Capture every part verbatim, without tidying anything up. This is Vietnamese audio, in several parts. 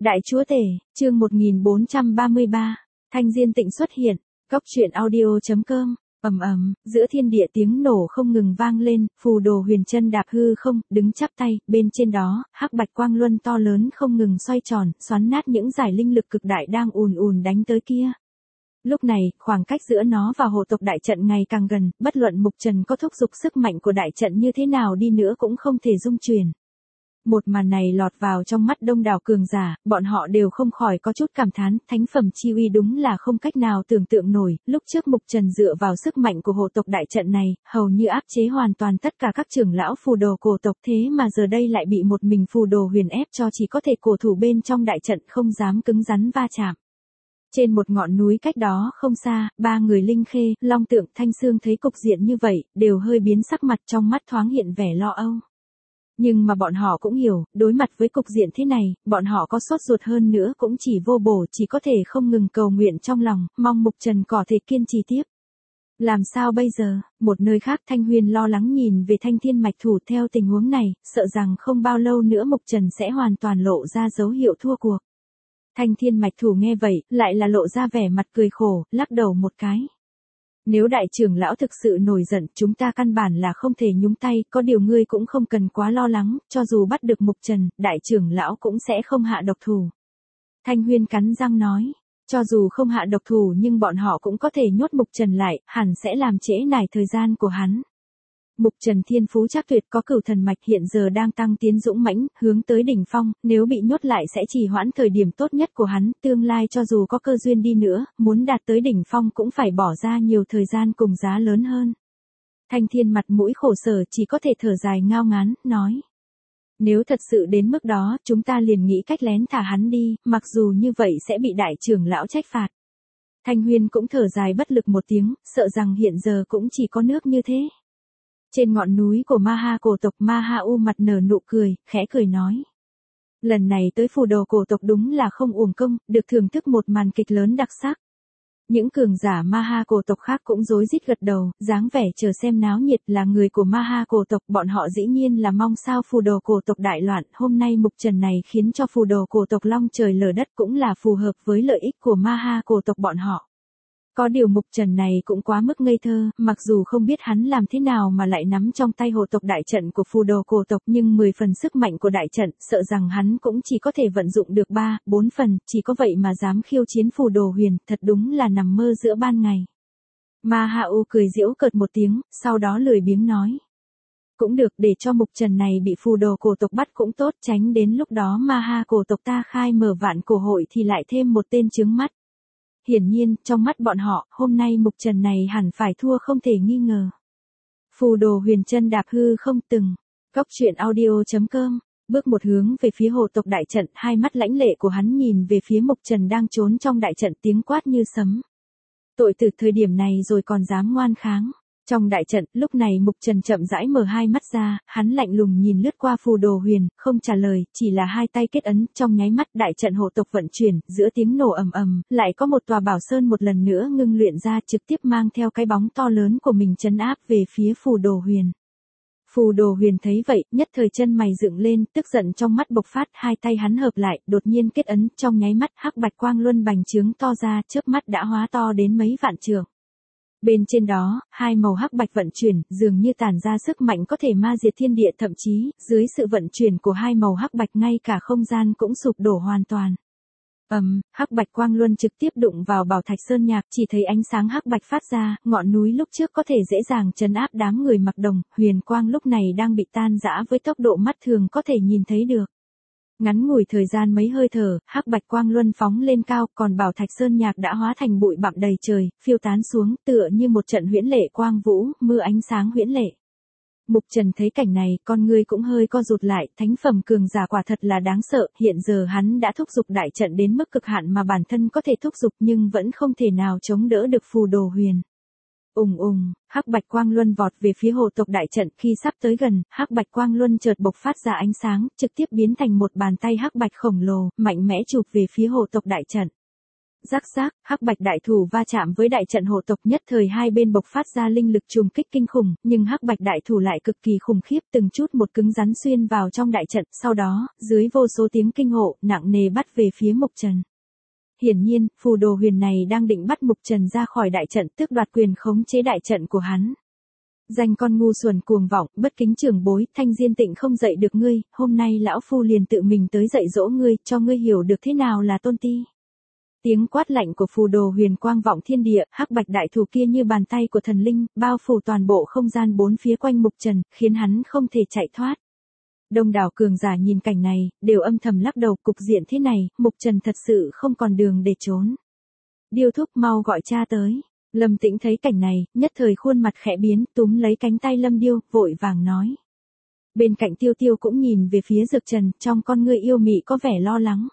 Đại chúa tể, chương một nghìn bốn trăm ba mươi ba, Thanh Diên Tịnh xuất hiện, Cốc truyện audio chấm com. Ầm ầm, giữa thiên địa tiếng nổ không ngừng vang lên, phù đồ huyền chân đạp hư không, đứng chắp tay, bên trên đó, hắc bạch quang luân to lớn không ngừng xoay tròn, xoắn nát những giải linh lực cực đại đang ùn ùn đánh tới kia. Lúc này, khoảng cách giữa nó và hộ tộc đại trận ngày càng gần, bất luận Mục Trần có thúc giục sức mạnh của đại trận như thế nào đi nữa cũng không thể dung chuyển. Một màn này lọt vào trong mắt đông đảo cường giả, bọn họ đều không khỏi có chút cảm thán, thánh phẩm chi uy đúng là không cách nào tưởng tượng nổi, lúc trước Mục Trần dựa vào sức mạnh của hộ tộc đại trận này, hầu như áp chế hoàn toàn tất cả các trưởng lão phù đồ cổ tộc, thế mà giờ đây lại bị một mình phù đồ huyền ép cho chỉ có thể cổ thủ bên trong đại trận không dám cứng rắn va chạm. Trên một ngọn núi cách đó không xa, ba người Linh Khê, Long Tượng, Thanh Sương thấy cục diện như vậy, đều hơi biến sắc mặt, trong mắt thoáng hiện vẻ lo âu. Nhưng mà bọn họ cũng hiểu, đối mặt với cục diện thế này, bọn họ có sốt ruột hơn nữa cũng chỉ vô bổ, chỉ có thể không ngừng cầu nguyện trong lòng, mong Mục Trần có thể kiên trì tiếp. Làm sao bây giờ? Một nơi khác Thanh Huyền lo lắng nhìn về Thanh Thiên Mạch Thủ, theo tình huống này, sợ rằng không bao lâu nữa Mục Trần sẽ hoàn toàn lộ ra dấu hiệu thua cuộc. Thanh Thiên Mạch Thủ nghe vậy, lại là lộ ra vẻ mặt cười khổ, lắc đầu một cái. Nếu đại trưởng lão thực sự nổi giận, chúng ta căn bản là không thể nhúng tay, có điều ngươi cũng không cần quá lo lắng, cho dù bắt được Mục Trần, đại trưởng lão cũng sẽ không hạ độc thủ. Thanh Huyên cắn răng nói, cho dù không hạ độc thủ nhưng bọn họ cũng có thể nhốt Mục Trần lại, hẳn sẽ làm trễ nải thời gian của hắn. Mục Trần thiên phú chắc tuyệt, có cửu thần mạch, hiện giờ đang tăng tiến dũng mãnh, hướng tới đỉnh phong, nếu bị nhốt lại sẽ trì hoãn thời điểm tốt nhất của hắn, tương lai cho dù có cơ duyên đi nữa, muốn đạt tới đỉnh phong cũng phải bỏ ra nhiều thời gian cùng giá lớn hơn. Thanh Thiên mặt mũi khổ sở, chỉ có thể thở dài ngao ngán, nói. Nếu thật sự đến mức đó, chúng ta liền nghĩ cách lén thả hắn đi, mặc dù như vậy sẽ bị đại trưởng lão trách phạt. Thanh Huyên cũng thở dài bất lực một tiếng, sợ rằng hiện giờ cũng chỉ có nước như thế. Trên ngọn núi của Ma Ha cổ tộc, Ma Ha U mặt nở nụ cười, khẽ cười nói. Lần này tới phù đồ cổ tộc đúng là không uổng công, được thưởng thức một màn kịch lớn đặc sắc. Những cường giả Ma Ha cổ tộc khác cũng rối rít gật đầu, dáng vẻ chờ xem náo nhiệt, là người của Ma Ha cổ tộc, bọn họ dĩ nhiên là mong sao phù đồ cổ tộc đại loạn, hôm nay Mục Trần này khiến cho phù đồ cổ tộc long trời lở đất, cũng là phù hợp với lợi ích của Ma Ha cổ tộc bọn họ. Có điều Mục Trần này cũng quá mức ngây thơ, mặc dù không biết hắn làm thế nào mà lại nắm trong tay hộ tộc đại trận của phù đồ cổ tộc, nhưng mười phần sức mạnh của đại trận, sợ rằng hắn cũng chỉ có thể vận dụng được ba, bốn phần, chỉ có vậy mà dám khiêu chiến phù đồ huyền, thật đúng là nằm mơ giữa ban ngày. Ma Ha U cười giễu cợt một tiếng, sau đó lười biếng nói. Cũng được, để cho Mục Trần này bị phù đồ cổ tộc bắt cũng tốt, tránh đến lúc đó Ma Ha cổ tộc ta khai mở vạn cổ hội thì lại thêm một tên chướng mắt. Hiển nhiên, trong mắt bọn họ, hôm nay Mục Trần này hẳn phải thua không thể nghi ngờ. Phù đồ huyền chân đạp hư không từng. Cốc truyện audio chấm com. Bước một hướng về phía hộ tộc đại trận, hai mắt lãnh lệ của hắn nhìn về phía Mục Trần đang trốn trong đại trận, tiếng quát như sấm. Tội từ thời điểm này rồi còn dám ngoan kháng. Trong đại trận, lúc này Mục Trần chậm rãi mở hai mắt ra, hắn lạnh lùng nhìn lướt qua phù đồ huyền, không trả lời, chỉ là hai tay kết ấn, trong nháy mắt đại trận hộ tộc vận chuyển, giữa tiếng nổ ầm ầm, lại có một tòa bảo sơn một lần nữa ngưng luyện ra, trực tiếp mang theo cái bóng to lớn của mình trấn áp về phía phù đồ huyền. Phù đồ huyền thấy vậy, nhất thời chân mày dựng lên, tức giận trong mắt bộc phát, hai tay hắn hợp lại, đột nhiên kết ấn, trong nháy mắt hắc bạch quang luân bành trướng to ra, chớp mắt đã hóa to đến mấy vạn trượng. Bên trên đó, hai màu hắc bạch vận chuyển, dường như tản ra sức mạnh có thể ma diệt thiên địa, thậm chí, dưới sự vận chuyển của hai màu hắc bạch ngay cả không gian cũng sụp đổ hoàn toàn. Ầm, um, hắc bạch quang luân trực tiếp đụng vào bảo thạch sơn nhạc, chỉ thấy ánh sáng hắc bạch phát ra, ngọn núi lúc trước có thể dễ dàng trấn áp đám người mặc đồng, huyền quang lúc này đang bị tan rã với tốc độ mắt thường có thể nhìn thấy được. Ngắn ngủi thời gian mấy hơi thở, hắc bạch quang luân phóng lên cao, còn bảo thạch sơn nhạc đã hóa thành bụi bặm đầy trời, phiêu tán xuống, tựa như một trận huyễn lệ quang vũ, mưa ánh sáng huyễn lệ. Mục Trần thấy cảnh này, con người cũng hơi co rụt lại, thánh phẩm cường giả quả thật là đáng sợ, hiện giờ hắn đã thúc giục đại trận đến mức cực hạn mà bản thân có thể thúc giục nhưng vẫn không thể nào chống đỡ được phù đồ huyền. Ùng ùng, hắc bạch quang luân vọt về phía hộ tộc đại trận, khi sắp tới gần, hắc bạch quang luân chợt bộc phát ra ánh sáng, trực tiếp biến thành một bàn tay hắc bạch khổng lồ, mạnh mẽ chụp về phía hộ tộc đại trận. Rắc rác, hắc bạch đại thủ va chạm với đại trận hộ tộc, nhất thời hai bên bộc phát ra linh lực trùng kích kinh khủng, nhưng hắc bạch đại thủ lại cực kỳ khủng khiếp, từng chút một cứng rắn xuyên vào trong đại trận, sau đó, dưới vô số tiếng kinh hộ, nặng nề bắt về phía Mục Trần. Hiển nhiên, phù đồ huyền này đang định bắt Mục Trần ra khỏi đại trận, tước đoạt quyền khống chế đại trận của hắn. Danh con ngu xuẩn cuồng vọng, bất kính trưởng bối, Thanh Diên Tịnh không dạy được ngươi, hôm nay lão phu liền tự mình tới dạy dỗ ngươi, cho ngươi hiểu được thế nào là tôn ti. Tiếng quát lạnh của phù đồ huyền quang vọng thiên địa, hắc bạch đại thủ kia như bàn tay của thần linh, bao phủ toàn bộ không gian bốn phía quanh Mục Trần, khiến hắn không thể chạy thoát. Đông đảo cường giả nhìn cảnh này, đều âm thầm lắc đầu, cục diện thế này, Mục Trần thật sự không còn đường để trốn. Điêu thúc mau gọi cha tới. Lâm Tĩnh thấy cảnh này, nhất thời khuôn mặt khẽ biến, túm lấy cánh tay Lâm Điêu, vội vàng nói. Bên cạnh Tiêu Tiêu cũng nhìn về phía Dược Trần, trong con ngươi yêu mị có vẻ lo lắng.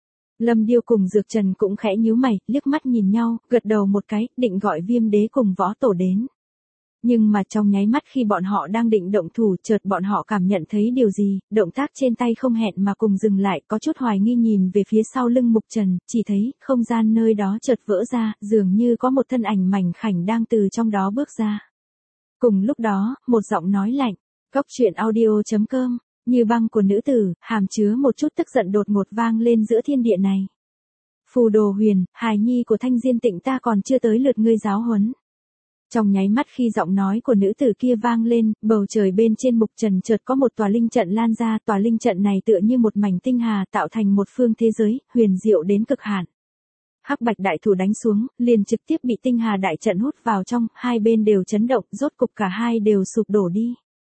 Lâm Điêu cùng Dược Trần cũng khẽ nhíu mày, liếc mắt nhìn nhau, gật đầu một cái, định gọi Viêm Đế cùng Võ Tổ đến. Nhưng mà trong nháy mắt khi bọn họ đang định động thủ, chợt bọn họ cảm nhận thấy điều gì, động tác trên tay không hẹn mà cùng dừng lại, có chút hoài nghi nhìn về phía sau lưng Mục Trần, chỉ thấy, không gian nơi đó chợt vỡ ra, dường như có một thân ảnh mảnh khảnh đang từ trong đó bước ra. Cùng lúc đó, một giọng nói lạnh, Cốc truyện audio chấm com, như băng của nữ tử, hàm chứa một chút tức giận đột ngột vang lên giữa thiên địa này. Phù đồ huyền, hài nhi của Thanh Diên Tịnh ta còn chưa tới lượt ngươi giáo huấn. Trong nháy mắt khi giọng nói của nữ tử kia vang lên, bầu trời bên trên Mục Trần chợt có một tòa linh trận lan ra, tòa linh trận này tựa như một mảnh tinh hà tạo thành một phương thế giới, huyền diệu đến cực hạn. Hắc bạch đại thủ đánh xuống, liền trực tiếp bị tinh hà đại trận hút vào trong, hai bên đều chấn động, rốt cục cả hai đều sụp đổ đi.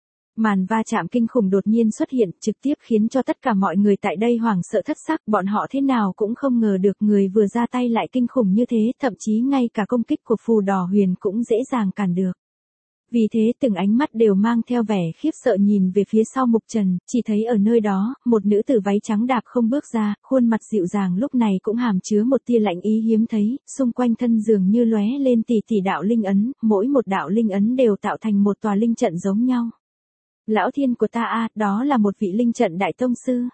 Màn va chạm kinh khủng đột nhiên xuất hiện, trực tiếp khiến cho tất cả mọi người tại đây hoảng sợ thất sắc, bọn họ thế nào cũng không ngờ được người vừa ra tay lại kinh khủng như thế, thậm chí ngay cả công kích của phù đỏ huyền cũng dễ dàng cản được. Vì thế từng ánh mắt đều mang theo vẻ khiếp sợ nhìn về phía sau Mục Trần, chỉ thấy ở nơi đó, một nữ tử váy trắng đạp không bước ra, khuôn mặt dịu dàng lúc này cũng hàm chứa một tia lạnh ý hiếm thấy, xung quanh thân dường như lóe lên tỷ tỷ đạo linh ấn, mỗi một đạo linh ấn đều tạo thành một tòa linh trận giống nhau. Lão thiên của ta a, đó là một vị linh trận đại tông sư.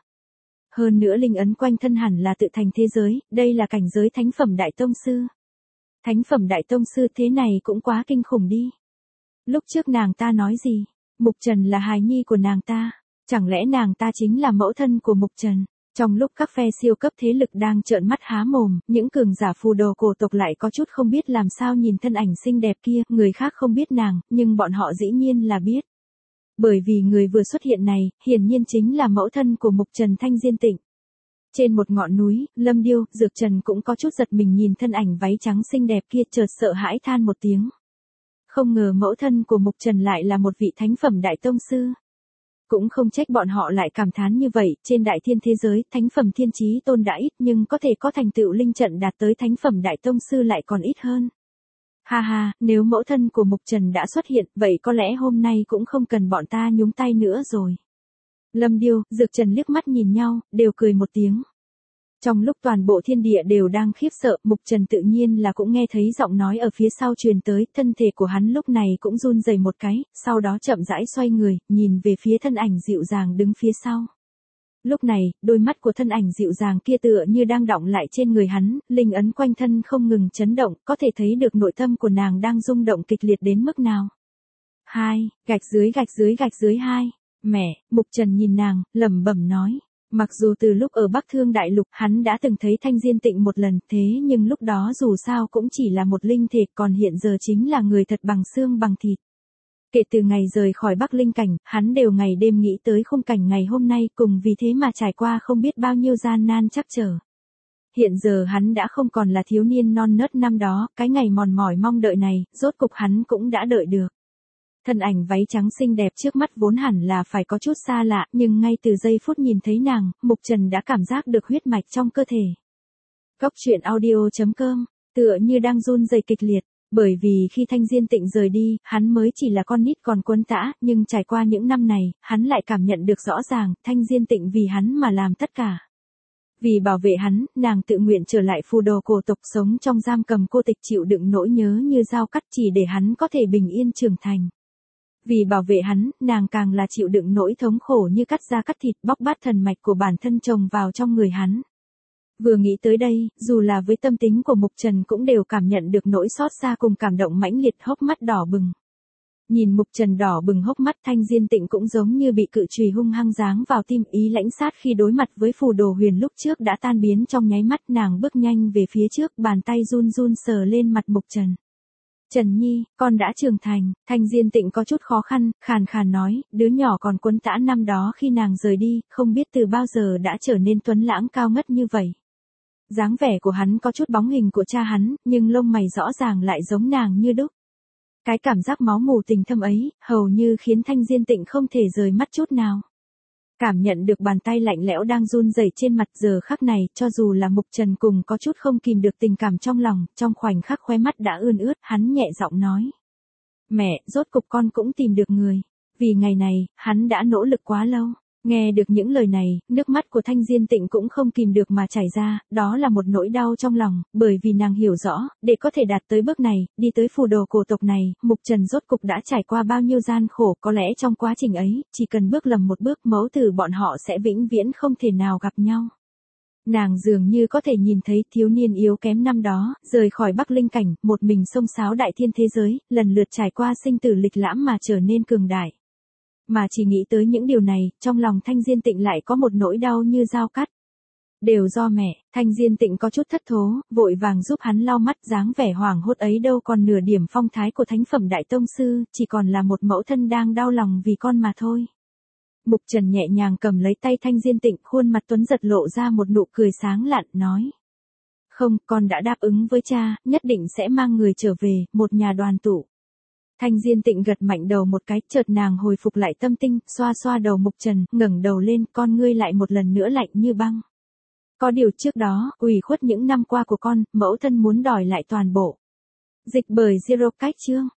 Hơn nữa linh ấn quanh thân hẳn là tự thành thế giới, đây là cảnh giới thánh phẩm đại tông sư. Thánh phẩm đại tông sư thế này cũng quá kinh khủng đi. Lúc trước nàng ta nói gì? Mục Trần là hài nhi của nàng ta. Chẳng lẽ nàng ta chính là mẫu thân của Mục Trần? Trong lúc các phe siêu cấp thế lực đang trợn mắt há mồm, những cường giả phù đồ cổ tộc lại có chút không biết làm sao nhìn thân ảnh xinh đẹp kia, người khác không biết nàng, nhưng bọn họ dĩ nhiên là biết. Bởi vì người vừa xuất hiện này, hiển nhiên chính là mẫu thân của Mục Trần Thanh Diên Tịnh. Trên một ngọn núi, Lâm Điêu, Dược Trần cũng có chút giật mình nhìn thân ảnh váy trắng xinh đẹp kia, chợt sợ hãi than một tiếng. Không ngờ mẫu thân của Mục Trần lại là một vị thánh phẩm đại tông sư. Cũng không trách bọn họ lại cảm thán như vậy, trên đại thiên thế giới, thánh phẩm thiên chí tôn đã ít nhưng có thể có thành tựu linh trận đạt tới thánh phẩm đại tông sư lại còn ít hơn. Ha ha, nếu mẫu thân của Mục Trần đã xuất hiện, vậy có lẽ hôm nay cũng không cần bọn ta nhúng tay nữa rồi. Lâm Điêu, Dược Trần liếc mắt nhìn nhau, đều cười một tiếng. Trong lúc toàn bộ thiên địa đều đang khiếp sợ, Mục Trần tự nhiên là cũng nghe thấy giọng nói ở phía sau truyền tới, thân thể của hắn lúc này cũng run rẩy một cái, sau đó chậm rãi xoay người, nhìn về phía thân ảnh dịu dàng đứng phía sau. Lúc này, đôi mắt của thân ảnh dịu dàng kia tựa như đang đọng lại trên người hắn, linh ấn quanh thân không ngừng chấn động, có thể thấy được nội tâm của nàng đang rung động kịch liệt đến mức nào. Hai, gạch dưới gạch dưới gạch dưới hai. Mẹ, Mục Trần nhìn nàng, lẩm bẩm nói. Mặc dù từ lúc ở Bắc Thương Đại Lục hắn đã từng thấy Thanh Diên Tịnh một lần, thế nhưng lúc đó dù sao cũng chỉ là một linh thể, còn hiện giờ chính là người thật bằng xương bằng thịt. Kể từ ngày rời khỏi Bắc Linh Cảnh, hắn đều ngày đêm nghĩ tới khung cảnh ngày hôm nay, cùng vì thế mà trải qua không biết bao nhiêu gian nan trắc trở. Hiện giờ hắn đã không còn là thiếu niên non nớt năm đó, cái ngày mòn mỏi mong đợi này, rốt cục hắn cũng đã đợi được. Thân ảnh váy trắng xinh đẹp trước mắt vốn hẳn là phải có chút xa lạ, nhưng ngay từ giây phút nhìn thấy nàng, Mục Trần đã cảm giác được huyết mạch trong cơ thể. Cốc truyện audio chấm com, tựa như đang run rẩy kịch liệt. Bởi vì khi Thanh Diên Tịnh rời đi, hắn mới chỉ là con nít còn quấn tã, nhưng trải qua những năm này, hắn lại cảm nhận được rõ ràng, Thanh Diên Tịnh vì hắn mà làm tất cả. Vì bảo vệ hắn, nàng tự nguyện trở lại phù đồ cổ tộc sống trong giam cầm cô tịch chịu đựng nỗi nhớ như dao cắt chỉ để hắn có thể bình yên trưởng thành. Vì bảo vệ hắn, nàng càng là chịu đựng nỗi thống khổ như cắt da cắt thịt bóc bát thần mạch của bản thân chồng vào trong người hắn. Vừa nghĩ tới đây, dù là với tâm tính của Mục Trần cũng đều cảm nhận được nỗi xót xa cùng cảm động mãnh liệt, hốc mắt đỏ bừng. Nhìn Mục Trần đỏ bừng hốc mắt, Thanh Diên Tịnh cũng giống như bị cự chùy hung hăng giáng vào tim, ý lãnh sát khi đối mặt với phù đồ huyền lúc trước đã tan biến trong nháy mắt, nàng bước nhanh về phía trước, bàn tay run run sờ lên mặt Mục Trần. Trần Nhi, con đã trưởng thành, Thanh Diên Tịnh có chút khó khăn, khàn khàn nói, đứa nhỏ còn quấn tã năm đó khi nàng rời đi, không biết từ bao giờ đã trở nên tuấn lãng cao ngất như vậy. Dáng vẻ của hắn có chút bóng hình của cha hắn, nhưng lông mày rõ ràng lại giống nàng như đúc. Cái cảm giác máu mù tình thâm ấy, hầu như khiến Thanh Diên Tịnh không thể rời mắt chút nào. Cảm nhận được bàn tay lạnh lẽo đang run rẩy trên mặt giờ khắc này, cho dù là Mục Trần cùng có chút không kìm được tình cảm trong lòng, trong khoảnh khắc khóe mắt đã ươn ướt, hắn nhẹ giọng nói. Mẹ, rốt cục con cũng tìm được người. Vì ngày này, hắn đã nỗ lực quá lâu. Nghe được những lời này, nước mắt của Thanh Diên Tịnh cũng không kìm được mà chảy ra, đó là một nỗi đau trong lòng, bởi vì nàng hiểu rõ, để có thể đạt tới bước này, đi tới phù đồ cổ tộc này, Mục Trần rốt cục đã trải qua bao nhiêu gian khổ, có lẽ trong quá trình ấy, chỉ cần bước lầm một bước, mẫu tử bọn họ sẽ vĩnh viễn không thể nào gặp nhau. Nàng dường như có thể nhìn thấy thiếu niên yếu kém năm đó, rời khỏi Bắc Linh cảnh, một mình xông xáo đại thiên thế giới, lần lượt trải qua sinh tử lịch lãm mà trở nên cường đại. Mà chỉ nghĩ tới những điều này, trong lòng Thanh Diên Tịnh lại có một nỗi đau như dao cắt. Đều do mẹ, Thanh Diên Tịnh có chút thất thố, vội vàng giúp hắn lau mắt, dáng vẻ hoảng hốt ấy đâu còn nửa điểm phong thái của thánh phẩm đại tông sư, chỉ còn là một mẫu thân đang đau lòng vì con mà thôi. Mục Trần nhẹ nhàng cầm lấy tay Thanh Diên Tịnh, khuôn mặt tuấn giật lộ ra một nụ cười sáng lạn, nói. Không, con đã đáp ứng với cha, nhất định sẽ mang người trở về, một nhà đoàn tụ. Thanh Diên Tịnh gật mạnh đầu một cái, chợt nàng hồi phục lại tâm tinh, xoa xoa đầu Mục Trần, ngẩng đầu lên, con ngươi lại một lần nữa lạnh như băng. Có điều trước đó, ủy khuất những năm qua của con, mẫu thân muốn đòi lại toàn bộ. Dịch bởi Zero Cách chương.